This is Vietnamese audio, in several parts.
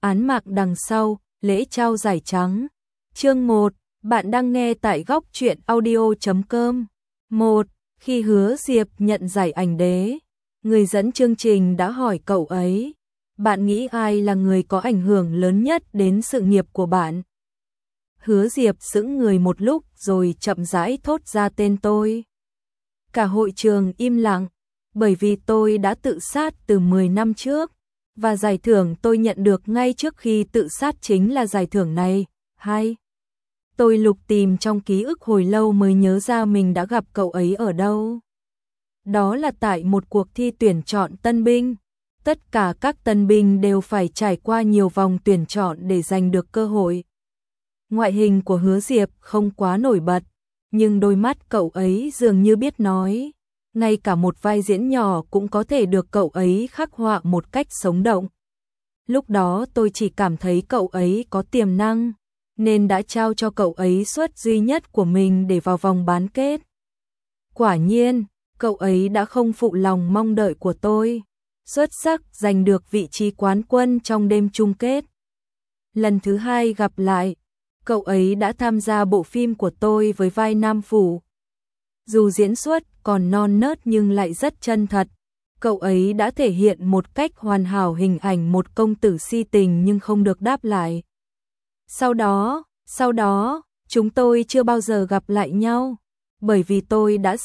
án mạc đằng sau, lễ trao giải trắng. Chương 1, bạn đang nghe tại góc truyện audio.com. 1. Khi Hứa Diệp nhận giải ảnh đế, người dẫn chương trình đã hỏi cậu ấy, bạn nghĩ ai là người có ảnh hưởng lớn nhất đến sự nghiệp của bạn? Hứa Diệp sững người một lúc rồi chậm rãi thốt ra tên tôi. Cả hội trường im lặng, bởi vì tôi đã tự sát từ 10 năm trước, và giải thưởng tôi nhận được ngay trước khi tự sát chính là giải thưởng này. Hay. Tôi lục tìm trong ký ức hồi lâu mới nhớ ra mình đã gặp cậu ấy ở đâu. Đó là tại một cuộc thi tuyển chọn tân binh. Tất cả các tân binh đều phải trải qua nhiều vòng tuyển chọn để giành được cơ hội. Ngoại hình của Hứa Diệp không quá nổi bật, nhưng đôi mắt cậu ấy dường như biết nói. Ngay cả một vai diễn nhỏ cũng có thể được cậu ấy khắc họa một cách sống động. Lúc đó tôi chỉ cảm thấy cậu ấy có tiềm năng, nên đã trao cho cậu ấy suất duy nhất của mình để vào vòng bán kết. Quả nhiên, cậu ấy đã không phụ lòng mong đợi của tôi, xuất sắc giành được vị trí quán quân trong đêm chung kết. Lần thứ hai gặp lại, cậu ấy đã tham gia bộ phim của tôi với vai nam phụ. Dù diễn xuất còn non nớt nhưng lại rất chân thật, cậu ấy đã thể hiện một cách hoàn hảo hình ảnh một công tử si tình nhưng không được đáp lại. Sau đó, chúng tôi chưa bao giờ gặp lại nhau, bởi vì tôi đã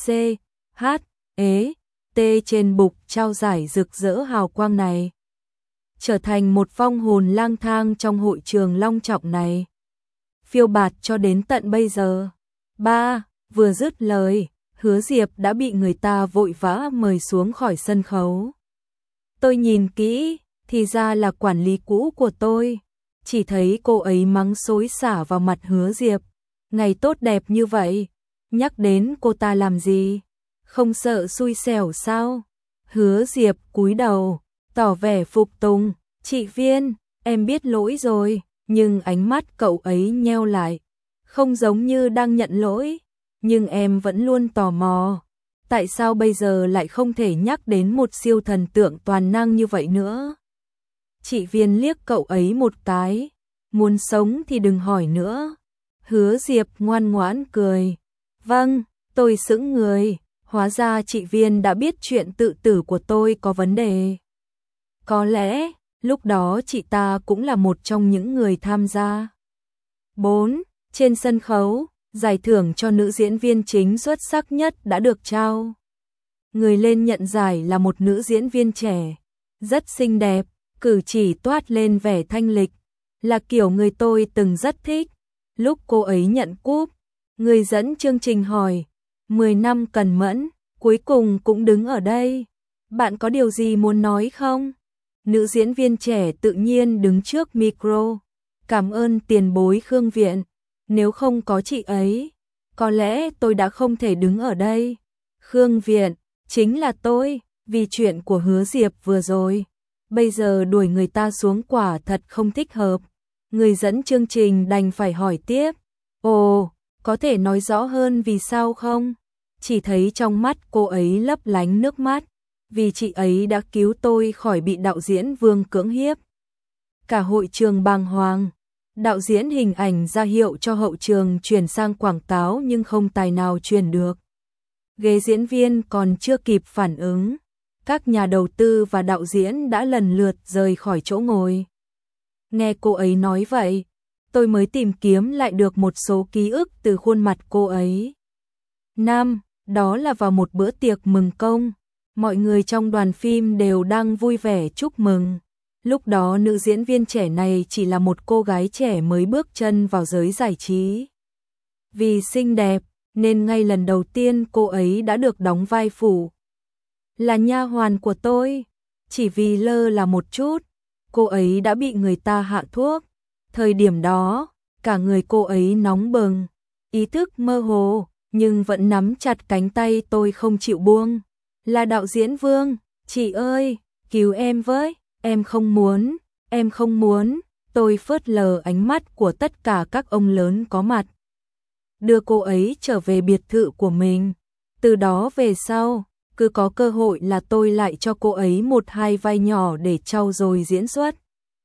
T trên bục trao giải rực rỡ hào quang này, trở thành một vong hồn lang thang trong hội trường long trọng này, phiêu bạt cho đến tận bây giờ. Vừa dứt lời, Hứa Diệp đã bị người ta vội vã mời xuống khỏi sân khấu. Tôi nhìn kỹ, thì ra là quản lý cũ của tôi. Chỉ thấy cô ấy mắng xối xả vào mặt Hứa Diệp. Ngày tốt đẹp như vậy, nhắc đến cô ta làm gì? Không sợ xui xẻo sao? Hứa Diệp cúi đầu, tỏ vẻ phục tùng. Chị Viên, em biết lỗi rồi. Nhưng ánh mắt cậu ấy nheo lại, không giống như đang nhận lỗi. Nhưng em vẫn luôn tò mò, tại sao bây giờ lại không thể nhắc đến một siêu thần tượng toàn năng như vậy nữa? Chị Viên liếc cậu ấy một cái, muốn sống thì đừng hỏi nữa. Hứa Diệp ngoan ngoãn cười. Vâng, tôi sững người, hóa ra chị Viên đã biết chuyện tự tử của tôi có vấn đề. Có lẽ, lúc đó chị ta cũng là một trong những người tham gia. 4. Trên sân khấu, giải thưởng cho nữ diễn viên chính xuất sắc nhất đã được trao. Người lên nhận giải là một nữ diễn viên trẻ, rất xinh đẹp, cử chỉ toát lên vẻ thanh lịch, là kiểu người tôi từng rất thích. Lúc cô ấy nhận cúp, người dẫn chương trình hỏi, 10 năm cần mẫn, cuối cùng cũng đứng ở đây. Bạn có điều gì muốn nói không? Nữ diễn viên trẻ tự nhiên đứng trước micro. Cảm ơn tiền bối Khương Viện. Nếu không có chị ấy, có lẽ tôi đã không thể đứng ở đây. Khương Viện, chính là tôi, vì chuyện của Hứa Diệp vừa rồi. Bây giờ đuổi người ta xuống quả thật không thích hợp. Người dẫn chương trình đành phải hỏi tiếp. Ồ, có thể nói rõ hơn vì sao không? Chỉ thấy trong mắt cô ấy lấp lánh nước mắt, vì chị ấy đã cứu tôi khỏi bị đạo diễn Vương cưỡng hiếp. Cả hội trường bàng hoàng. Đạo diễn hình ảnh ra hiệu cho hậu trường chuyển sang quảng cáo nhưng không tài nào truyền được. Ghế diễn viên còn chưa kịp phản ứng, các nhà đầu tư và đạo diễn đã lần lượt rời khỏi chỗ ngồi. Nghe cô ấy nói vậy, tôi mới tìm kiếm lại được một số ký ức từ khuôn mặt cô ấy. Đó là vào một bữa tiệc mừng công, mọi người trong đoàn phim đều đang vui vẻ chúc mừng. Lúc đó nữ diễn viên trẻ này chỉ là một cô gái trẻ mới bước chân vào giới giải trí. Vì xinh đẹp, nên ngay lần đầu tiên cô ấy đã được đóng vai phụ. Là nha hoàn của tôi, chỉ vì lơ là một chút, cô ấy đã bị người ta hạ thuốc. Thời điểm đó, cả người cô ấy nóng bừng, ý thức mơ hồ, nhưng vẫn nắm chặt cánh tay tôi không chịu buông. Là đạo diễn Vương, chị ơi, cứu em với. Em không muốn, tôi phớt lờ ánh mắt của tất cả các ông lớn có mặt. Đưa cô ấy trở về biệt thự của mình. Từ đó về sau, cứ có cơ hội là tôi lại cho cô ấy một hai vai nhỏ để trau dồi diễn xuất.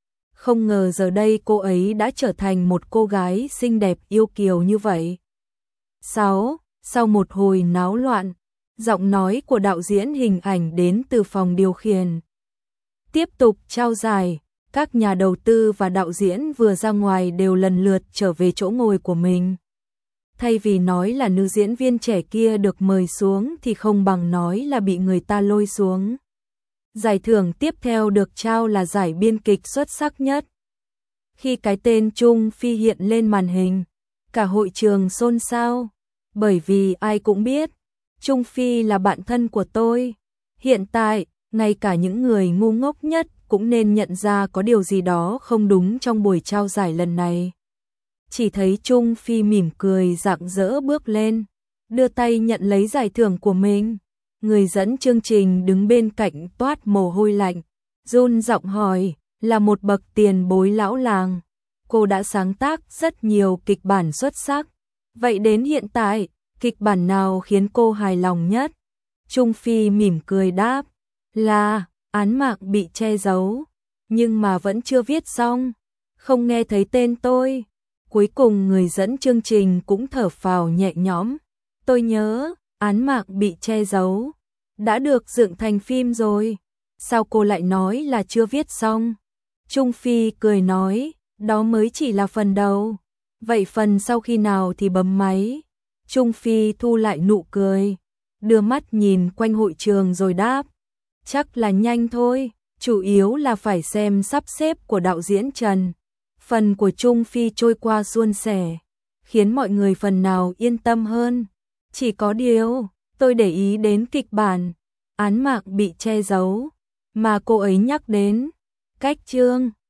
không ngờ giờ đây cô ấy đã trở thành một cô gái xinh đẹp yêu kiều như vậy. 6. Sau một hồi náo loạn, giọng nói của đạo diễn hình ảnh đến từ phòng điều khiển. Tiếp tục trao giải, các nhà đầu tư và đạo diễn vừa ra ngoài đều lần lượt trở về chỗ ngồi của mình. Thay vì nói là nữ diễn viên trẻ kia được mời xuống thì không bằng nói là bị người ta lôi xuống. Giải thưởng tiếp theo được trao là giải biên kịch xuất sắc nhất. Khi cái tên Trung Phi hiện lên màn hình, cả hội trường xôn xao, bởi vì ai cũng biết, Trung Phi là bạn thân của tôi. Hiện tại, ngay cả những người ngu ngốc nhất cũng nên nhận ra có điều gì đó không đúng trong buổi trao giải lần này. Chỉ thấy Trung Phi mỉm cười rạng rỡ bước lên, đưa tay nhận lấy giải thưởng của mình. Người dẫn chương trình đứng bên cạnh toát mồ hôi lạnh, run giọng hỏi, là một bậc tiền bối lão làng. Cô đã sáng tác rất nhiều kịch bản xuất sắc. Vậy đến hiện tại, kịch bản nào khiến cô hài lòng nhất? Trung Phi mỉm cười đáp, là Án Mạng Bị Che Giấu, nhưng mà vẫn chưa viết xong, không nghe thấy tên tôi. Cuối cùng người dẫn chương trình cũng thở phào nhẹ nhõm. Tôi nhớ, Án Mạng Bị Che Giấu đã được dựng thành phim rồi. Sao cô lại nói là chưa viết xong? Trung Phi cười nói, đó mới chỉ là phần đầu. Vậy phần sau khi nào thì bấm máy? Trung Phi thu lại nụ cười, đưa mắt nhìn quanh hội trường rồi đáp, chắc là nhanh thôi, chủ yếu là phải xem sắp xếp của đạo diễn Trần. Phần của Trung Phi trôi qua suôn sẻ, khiến mọi người phần nào yên tâm hơn. Chỉ có điều, tôi để ý đến kịch bản Án Mạng Bị Che Giấu mà cô ấy nhắc đến. Cách chương